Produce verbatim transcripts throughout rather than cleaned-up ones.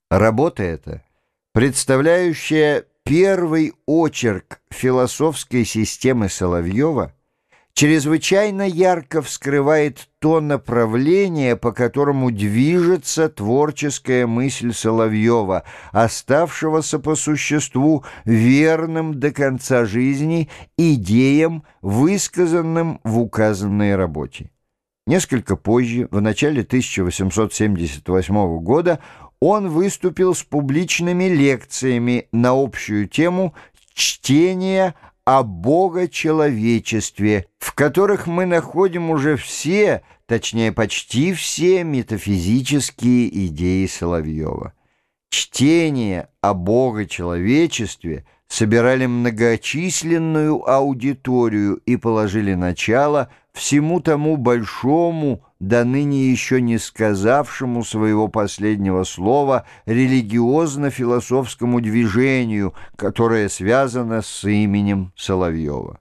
Работа эта, представляющая первый очерк философской системы Соловьева, чрезвычайно ярко вскрывает то направление, по которому движется творческая мысль Соловьева, оставшегося по существу верным до конца жизни идеям, высказанным в указанной работе. Несколько позже, в начале тысяча восемьсот семьдесят восьмого года, он выступил с публичными лекциями на общую тему чтения о богочеловечестве, в которых мы находим уже все, точнее почти все метафизические идеи Соловьева. Чтение о богочеловечестве собирали многочисленную аудиторию и положили начало всему тому большому, до ныне еще не сказавшему своего последнего слова, религиозно-философскому движению, которое связано с именем Соловьева.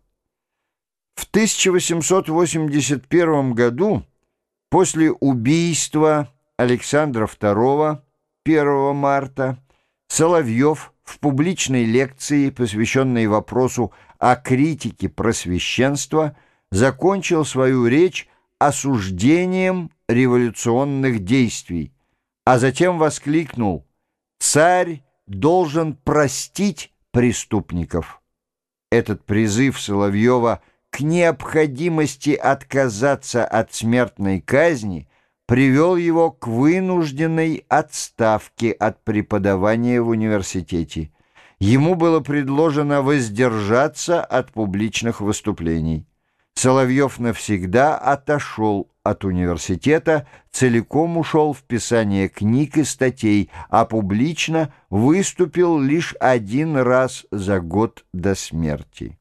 В тысяча восемьсот восемьдесят первом году, после убийства Александра второго, первого марта, Соловьев в публичной лекции, посвященной вопросу о критике просвещенства, закончил свою речь осуждением революционных действий, а затем воскликнул: «Царь должен простить преступников». Этот призыв Соловьева к необходимости отказаться от смертной казни привел его к вынужденной отставке от преподавания в университете. Ему было предложено воздержаться от публичных выступлений. Соловьев навсегда отошел от университета, целиком ушел в писание книг и статей, а публично выступил лишь один раз за год до смерти.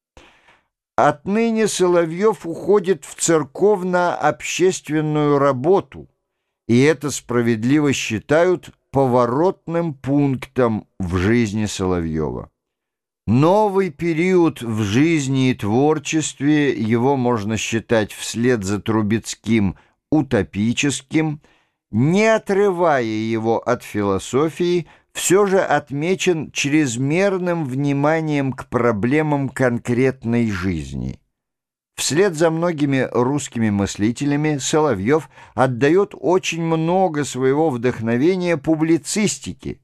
Отныне Соловьев уходит в церковно-общественную работу, и это справедливо считают поворотным пунктом в жизни Соловьева. Новый период в жизни и творчестве его можно считать вслед за Трубецким утопическим, не отрывая его от философии, все же отмечен чрезмерным вниманием к проблемам конкретной жизни. Вслед за многими русскими мыслителями Соловьев отдает очень много своего вдохновения публицистике,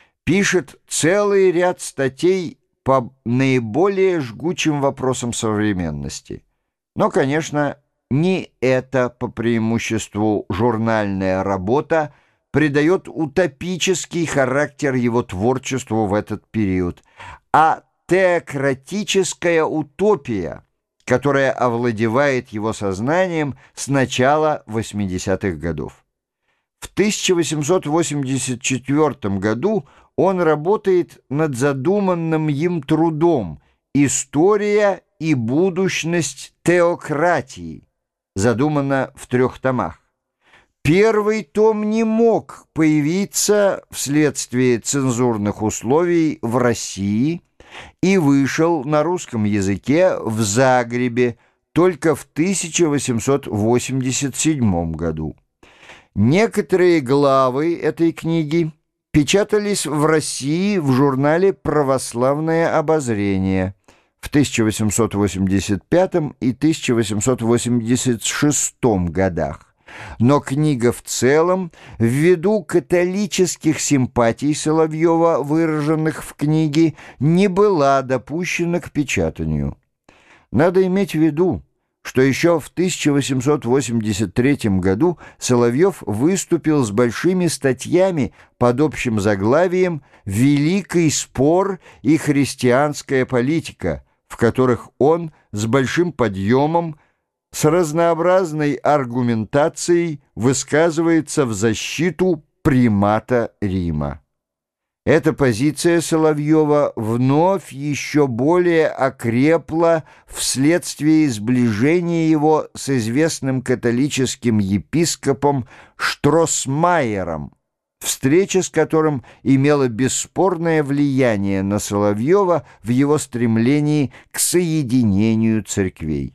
пишет целый ряд статей по наиболее жгучим вопросам современности. Но, конечно, не это по преимуществу журнальная работа придает утопический характер его творчеству в этот период, а теократическая утопия, которая овладевает его сознанием с начала восьмидесятых годов. В тысяча восемьсот восемьдесят четвёртом году он работает над задуманным им трудом «История и будущность теократии», задумано в трех томах. Первый том не мог появиться вследствие цензурных условий в России и вышел на русском языке в Загребе только в тысяча восемьсот восемьдесят седьмом году. Некоторые главы этой книги печатались в России в журнале «Православное обозрение» в тысяча восемьсот восемьдесят пятом и тысяча восемьсот восемьдесят шестом годах. Но книга в целом, ввиду католических симпатий Соловьева, выраженных в книге, не была допущена к печатанию. Надо иметь в виду, что еще в тысяча восемьсот восемьдесят третьем году Соловьев выступил с большими статьями под общим заглавием «Великий спор и христианская политика», в которых он с большим подъемом, с разнообразной аргументацией высказывается в защиту примата Рима. Эта позиция Соловьева вновь еще более окрепла вследствие сближения его с известным католическим епископом Штросмайером, встреча с которым имела бесспорное влияние на Соловьева в его стремлении к соединению церквей.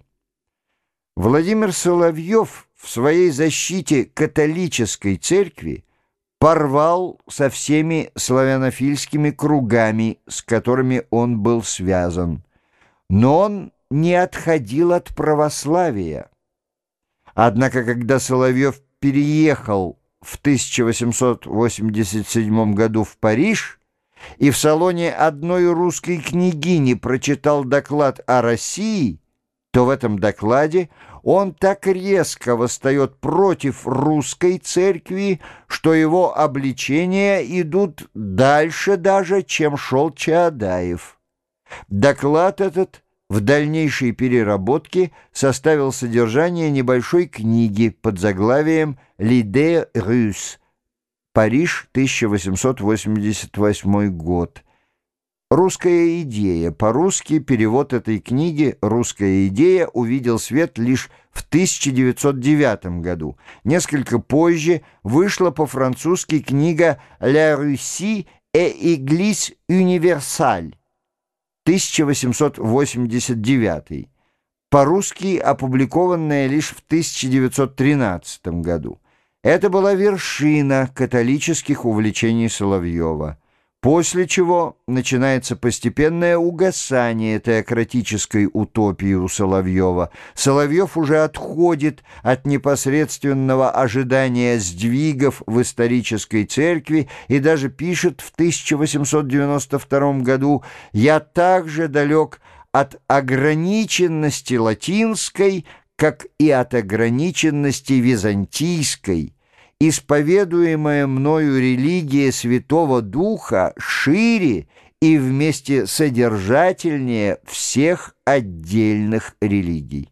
Владимир Соловьев в своей защите католической церкви порвал со всеми славянофильскими кругами, с которыми он был связан. Но он не отходил от православия. Однако, когда Соловьев переехал в тысяча восемьсот восемьдесят седьмом году в Париж и в салоне одной русской княгини прочитал доклад о России, то в этом докладе он так резко восстает против русской церкви, что его обличения идут дальше даже, чем шел Чаадаев. Доклад этот в дальнейшей переработке составил содержание небольшой книги под заглавием «L'idée russe», Париж, тысяча восемьсот восемьдесят восьмой год. «Русская идея». По-русски перевод этой книги «Русская идея» увидел свет лишь в тысяча девятьсот девятом году. Несколько позже вышла по-французски книга «La Russie et l'Église universelle», тысяча восемьсот восемьдесят девятый, по-русски опубликованная лишь в тысяча девятьсот тринадцатом году. Это была вершина католических увлечений Соловьева, после чего начинается постепенное угасание теократической утопии у Соловьева. Соловьев уже отходит от непосредственного ожидания сдвигов в исторической церкви и даже пишет в тысяча восемьсот девяносто втором году: «Я также далек от ограниченности латинской, как и от ограниченности византийской. Исповедуемая мною религия Святого Духа шире и вместе содержательнее всех отдельных религий».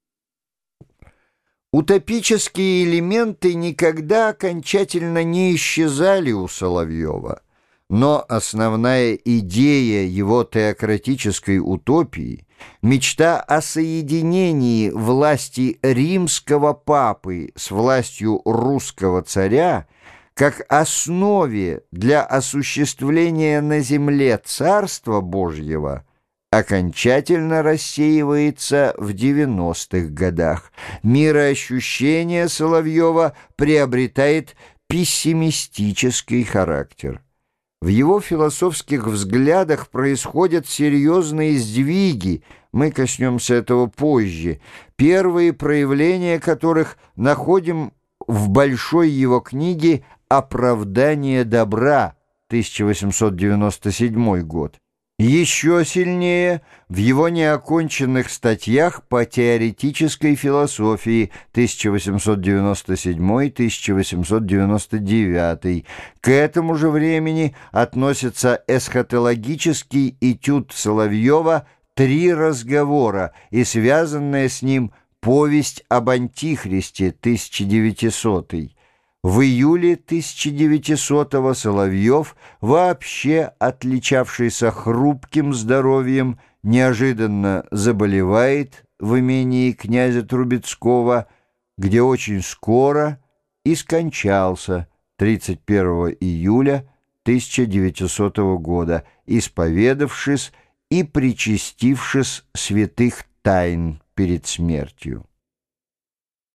Утопические элементы никогда окончательно не исчезали у Соловьева, но основная идея его теократической утопии, мечта о соединении власти римского папы с властью русского царя, как основе для осуществления на земле Царства Божьего, окончательно рассеивается в девяностых годах. Мироощущение Соловьева приобретает пессимистический характер. В его философских взглядах происходят серьезные сдвиги, мы коснемся этого позже, первые проявления которых находим в большой его книге «Оправдание добра», тысяча восемьсот девяносто седьмой год. Еще сильнее в его неоконченных статьях по теоретической философии тысяча восемьсот девяносто седьмой — тысяча восемьсот девяносто девятый. К этому же времени относится эсхатологический этюд Соловьева «Три разговора» и связанная с ним «Повесть об Антихристе» тысяча девятисотый. В июле тысяча девятисотого Соловьев, вообще отличавшийся хрупким здоровьем, неожиданно заболевает в имении князя Трубецкого, где очень скоро и скончался тридцать первого июля тысяча девятисотого года, исповедавшись и причастившись святых тайн перед смертью.